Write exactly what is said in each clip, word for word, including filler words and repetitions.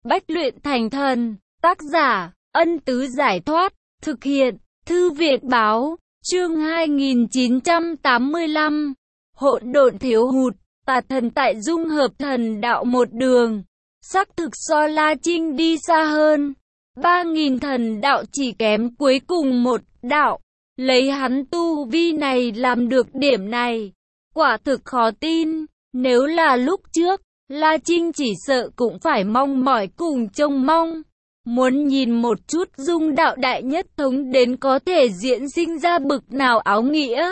Bách luyện thành thần. Tác giả, Ân Tứ Giải Thoát. Thực hiện, Thư viện Báo. Chương hai nghìn chín trăm tám mươi lăm. Hỗn độn thiếu hụt. Tà thần tại dung hợp thần đạo một đường. Xác thực so La Trinh đi xa hơn. Ba nghìn thần đạo chỉ kém cuối cùng một đạo. Lấy hắn tu vi này làm được điểm này. Quả thực khó tin. Nếu là lúc trước, La Trinh chỉ sợ cũng phải mong mỏi cùng trông mong. Muốn nhìn một chút dung đạo đại nhất thống đến có thể diễn sinh ra bực nào áo nghĩa.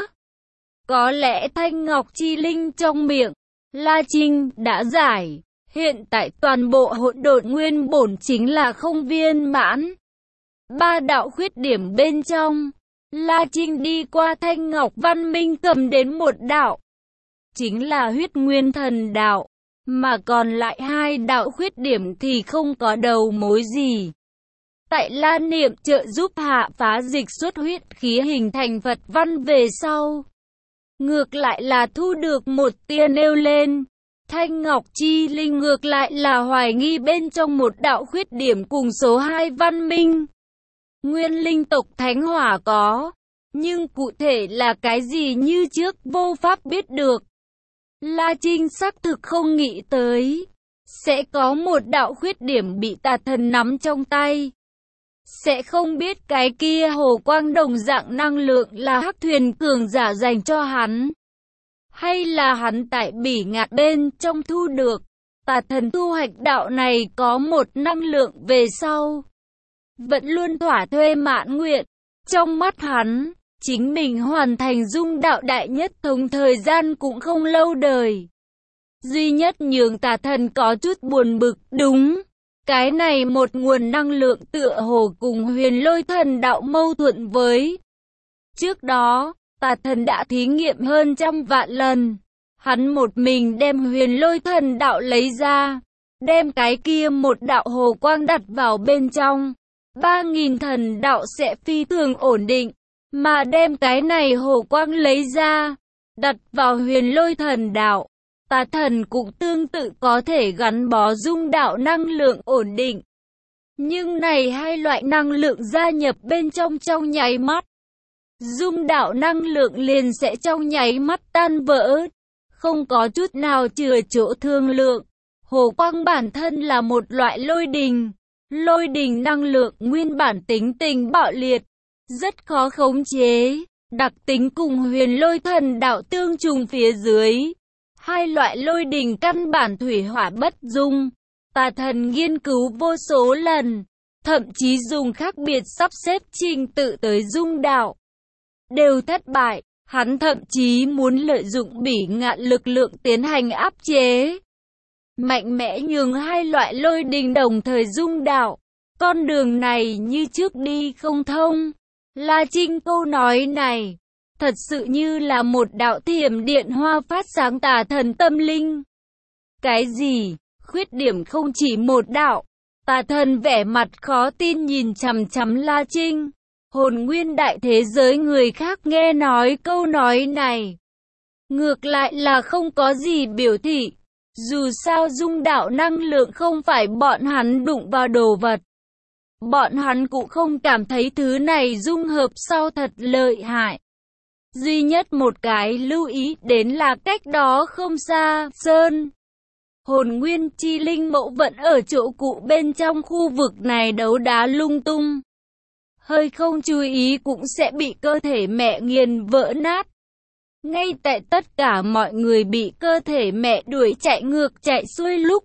Có lẽ thanh ngọc chi linh trong miệng La Trinh đã giải. Hiện tại toàn bộ hỗn độn nguyên bổn chính là không viên mãn. Ba đạo khuyết điểm bên trong, La Trinh đi qua thanh ngọc văn minh cầm đến một đạo, chính là huyết nguyên thần đạo, mà còn lại hai đạo khuyết điểm thì không có đầu mối gì. Tại La Niệm trợ giúp hạ phá dịch xuất huyết khí hình thành Phật văn về sau, ngược lại là thu được một tia nêu lên. Thanh Ngọc Chi Linh ngược lại là hoài nghi bên trong một đạo khuyết điểm cùng số hai văn minh. Nguyên linh tộc Thánh Hỏa có, nhưng cụ thể là cái gì như trước vô pháp biết được. La Trinh xác thực không nghĩ tới sẽ có một đạo khuyết điểm bị tà thần nắm trong tay. Sẽ không biết cái kia hồ quang đồng dạng năng lượng là hắc thuyền cường giả dành cho hắn, hay là hắn tại bỉ ngạn bên trong thu được. Tà thần thu hoạch đạo này có một năng lượng về sau, vẫn luôn thỏa thuê mãn nguyện. Trong mắt hắn, chính mình hoàn thành dung đạo đại nhất thống thời gian cũng không lâu đời. Duy nhất nhường tà thần có chút buồn bực, đúng, cái này một nguồn năng lượng tựa hồ cùng huyền lôi thần đạo mâu thuẫn với. Trước đó, tà thần đã thí nghiệm hơn trăm vạn lần. Hắn một mình đem huyền lôi thần đạo lấy ra, đem cái kia một đạo hồ quang đặt vào bên trong. Ba nghìn thần đạo sẽ phi thường ổn định. Mà đem cái này hồ quang lấy ra, đặt vào huyền lôi thần đạo, tà thần cũng tương tự có thể gắn bó dung đạo năng lượng ổn định. Nhưng này hai loại năng lượng gia nhập bên trong trong nháy mắt, dung đạo năng lượng liền sẽ trong nháy mắt tan vỡ, không có chút nào chừa chỗ thương lượng. Hồ quang bản thân là một loại lôi đình, lôi đình năng lượng nguyên bản tính tình bạo liệt, rất khó khống chế, đặc tính cùng huyền lôi thần đạo tương trùng phía dưới. Hai loại lôi đình căn bản thủy hỏa bất dung. Tà thần nghiên cứu vô số lần, thậm chí dùng khác biệt sắp xếp trình tự tới dung đạo, đều thất bại. Hắn thậm chí muốn lợi dụng bỉ ngạn lực lượng tiến hành áp chế, mạnh mẽ nhường hai loại lôi đình đồng thời dung đạo. Con đường này như trước đi không thông. La Trinh câu nói này, thật sự như là một đạo thiểm điện hoa phát sáng tà thần tâm linh. Cái gì? Khuyết điểm không chỉ một đạo. Tà thần vẻ mặt khó tin nhìn chằm chằm La Trinh. Hồn nguyên đại thế giới người khác nghe nói câu nói này, ngược lại là không có gì biểu thị. Dù sao dung đạo năng lượng không phải bọn hắn đụng vào đồ vật. Bọn hắn cũng không cảm thấy thứ này dung hợp sau thật lợi hại. Duy nhất một cái lưu ý đến là cách đó không xa, Sơn. Hồn nguyên chi linh mẫu vẫn ở chỗ cũ bên trong khu vực này đấu đá lung tung. Hơi không chú ý cũng sẽ bị cơ thể mẹ nghiền vỡ nát. Ngay tại tất cả mọi người bị cơ thể mẹ đuổi chạy ngược chạy xuôi lúc,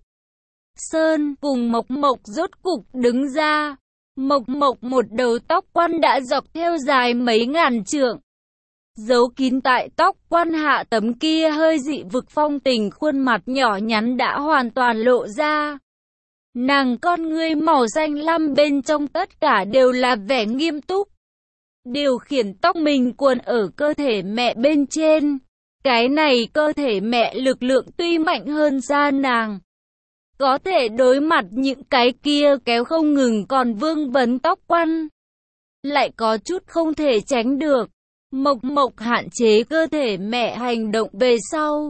Sơn cùng Mộc Mộc rốt cục đứng ra. Mộc Mộc một đầu tóc quan đã dọc theo dài mấy ngàn trượng, giấu kín tại tóc quan hạ tấm kia hơi dị vực phong tình khuôn mặt nhỏ nhắn đã hoàn toàn lộ ra. Nàng con ngươi màu xanh lam bên trong tất cả đều là vẻ nghiêm túc, điều khiển tóc mình cuộn ở cơ thể mẹ bên trên. Cái này cơ thể mẹ lực lượng tuy mạnh hơn ra nàng, có thể đối mặt những cái kia kéo không ngừng còn vương vấn tóc quan, lại có chút không thể tránh được. Mộc Mộc hạn chế cơ thể mẹ hành động về sau,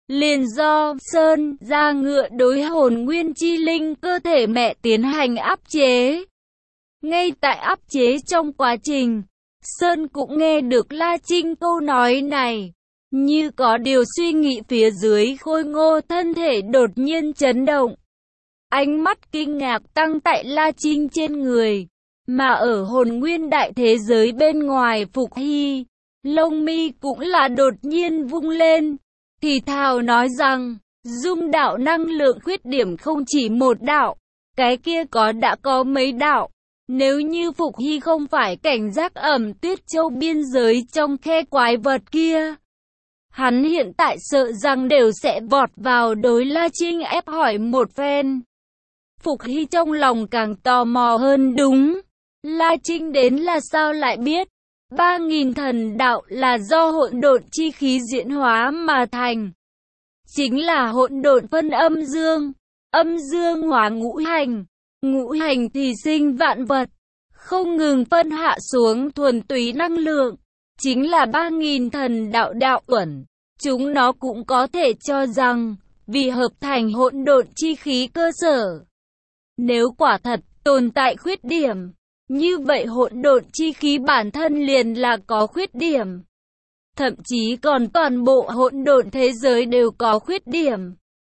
liền do Sơn ra ngựa đối hồn nguyên chi linh cơ thể mẹ tiến hành áp chế. Ngay tại áp chế trong quá trình, Sơn cũng nghe được La Trinh câu nói này. Như có điều suy nghĩ phía dưới khôi ngô thân thể đột nhiên chấn động. Ánh mắt kinh ngạc tăng tại La Trinh trên người. Mà ở hồn nguyên đại thế giới bên ngoài Phục Hy, lông mi cũng là đột nhiên vung lên. Thì thào nói rằng, dung đạo năng lượng khuyết điểm không chỉ một đạo, cái kia có đã có mấy đạo. Nếu như Phục Hy không phải cảnh giác ẩm Tuyết Châu biên giới trong khe quái vật kia, hắn hiện tại sợ rằng đều sẽ vọt vào đối La Trinh ép hỏi một phen. Phục Hy trong lòng càng tò mò hơn đúng. La Trinh đến là sao lại biết? Ba nghìn thần đạo là do hỗn độn chi khí diễn hóa mà thành. Chính là hỗn độn phân âm dương, âm dương hóa ngũ hành, ngũ hành thì sinh vạn vật, không ngừng phân hạ xuống thuần túy năng lượng, chính là ba nghìn thần đạo đạo uẩn. Chúng nó cũng có thể cho rằng, vì hợp thành hỗn độn chi khí cơ sở. Nếu quả thật tồn tại khuyết điểm, như vậy hỗn độn chi khí bản thân liền là có khuyết điểm. Thậm chí còn toàn bộ hỗn độn thế giới đều có khuyết điểm.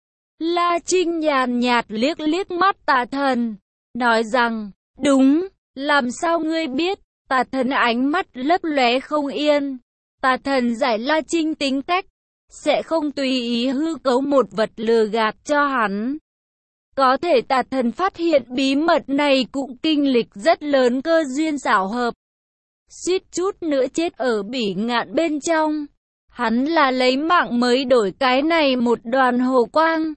La Trinh nhàn nhạt liếc liếc mắt Tà Thần, nói rằng, đúng, làm sao ngươi biết? Tà Thần ánh mắt lấp lóe không yên. Tà Thần giải La Trinh tính cách, sẽ không tùy ý hư cấu một vật lừa gạt cho hắn. Có thể Tà Thần phát hiện bí mật này cũng kinh lịch rất lớn cơ duyên xảo hợp. Suýt chút nữa chết ở bỉ ngạn bên trong. Hắn là lấy mạng mới đổi cái này một đoàn hồ quang.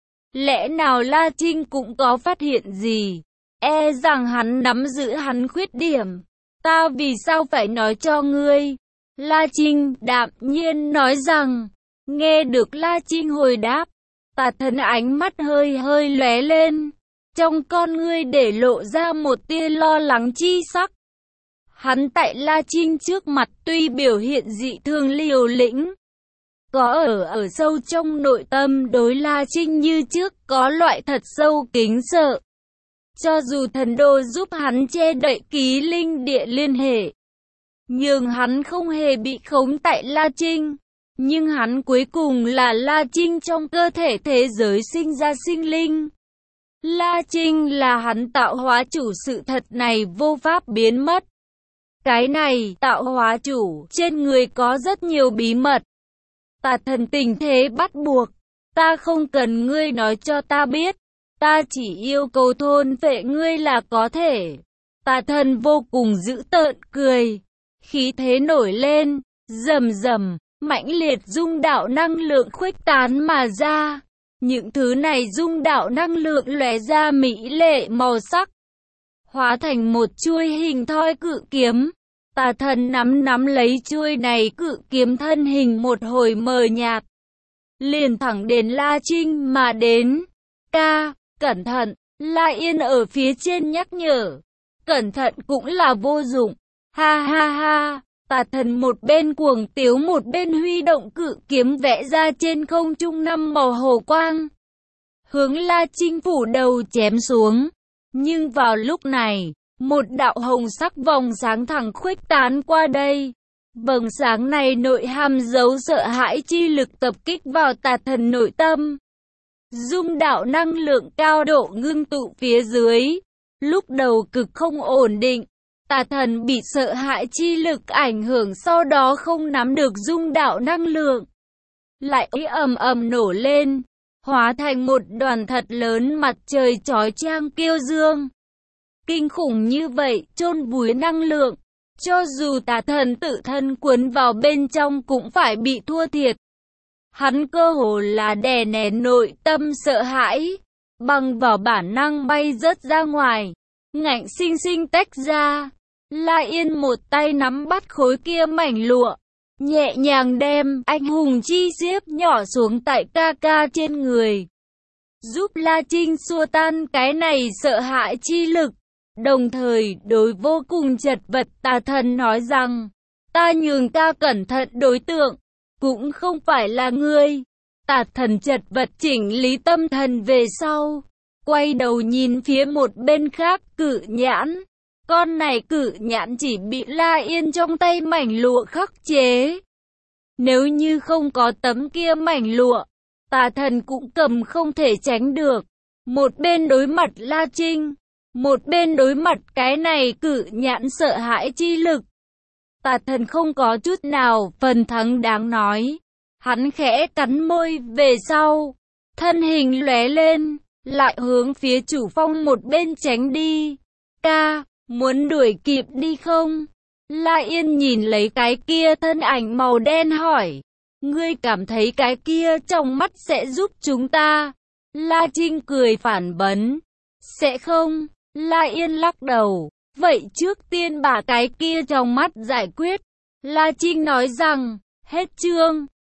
Lẽ nào La Trinh cũng có phát hiện gì? E rằng hắn nắm giữ hắn khuyết điểm. Ta vì sao phải nói cho ngươi? La Trinh đạm nhiên nói rằng. Nghe được La Trinh hồi đáp, Tà Thần ánh mắt hơi hơi lóe lên. Trong con ngươi để lộ ra một tia lo lắng chi sắc. Hắn tại La Trinh trước mặt tuy biểu hiện dị thường liều lĩnh, có ở ở sâu trong nội tâm đối La Trinh như trước có loại thật sâu kính sợ. Cho dù thần đô giúp hắn che đậy ký linh địa liên hệ, nhưng hắn không hề bị khống tại La Trinh. Nhưng hắn cuối cùng là La Trinh trong cơ thể thế giới sinh ra sinh linh. La Trinh là hắn tạo hóa chủ, sự thật này vô pháp biến mất. Cái này, tạo hóa chủ, trên người có rất nhiều bí mật. Tà Thần tình thế bắt buộc. Ta không cần ngươi nói cho ta biết. Ta chỉ yêu cầu thôn phệ ngươi là có thể. Tà Thần vô cùng dữ tợn cười. Khí thế nổi lên, rầm rầm, mãnh liệt dung đạo năng lượng khuếch tán mà ra. Những thứ này dung đạo năng lượng lóe ra mỹ lệ màu sắc, hóa thành một chuôi hình thoi cự kiếm. Tà Thần nắm nắm lấy chuôi này cự kiếm, thân hình một hồi mờ nhạt, liền thẳng đến La Trinh mà đến. Ca, cẩn thận, La Yên ở phía trên nhắc nhở. Cẩn thận cũng là vô dụng. Ha ha ha, Tà Thần một bên cuồng tiếu một bên huy động cự kiếm vẽ ra trên không trung năm màu hồ quang, hướng La Trinh phủ đầu chém xuống. Nhưng vào lúc này, một đạo hồng sắc vòng sáng thẳng khuếch tán qua đây. Vầng sáng này nội hàm dấu sợ hãi chi lực tập kích vào Tà Thần nội tâm. Dung đạo năng lượng cao độ ngưng tụ phía dưới, lúc đầu cực không ổn định. Tà Thần bị sợ hãi chi lực ảnh hưởng, sau đó không nắm được dung đạo năng lượng, lại ầm ầm nổ lên, hóa thành một đoàn thật lớn mặt trời chói chang kiêu dương. Kinh khủng như vậy, chôn vùi năng lượng, cho dù Tà Thần tự thân cuốn vào bên trong cũng phải bị thua thiệt. Hắn cơ hồ là đè nén nội tâm sợ hãi, bằng vào bản năng bay rớt ra ngoài, ngạnh sinh sinh tách ra. La Yên một tay nắm bắt khối kia mảnh lụa, nhẹ nhàng đem anh hùng chi diếp nhỏ xuống tại ca ca trên người, giúp La Trinh xua tan cái này sợ hãi chi lực. Đồng thời đối vô cùng chật vật Tà Thần nói rằng, ta nhường ca cẩn thận đối tượng, cũng không phải là ngươi. Tà Thần chật vật chỉnh lý tâm thần về sau, quay đầu nhìn phía một bên khác Cự Nhãn. Con này Cự Nhãn chỉ bị La Yên trong tay mảnh lụa khắc chế. Nếu như không có tấm kia mảnh lụa, Tà Thần cũng cầm không thể tránh được. Một bên đối mặt La Trinh, một bên đối mặt cái này Cự Nhãn sợ hãi chi lực. Tà Thần không có chút nào phần thắng đáng nói. Hắn khẽ cắn môi về sau, thân hình lóe lên, lại hướng phía chủ phong một bên tránh đi. Ca, muốn đuổi kịp đi không? La Yên nhìn lấy cái kia thân ảnh màu đen hỏi. Ngươi cảm thấy cái kia trong mắt sẽ giúp chúng ta? La Trinh cười phản bấn. Sẽ không. La Yên lắc đầu. Vậy trước tiên bà cái kia trong mắt giải quyết. La Trinh nói rằng, hết chương.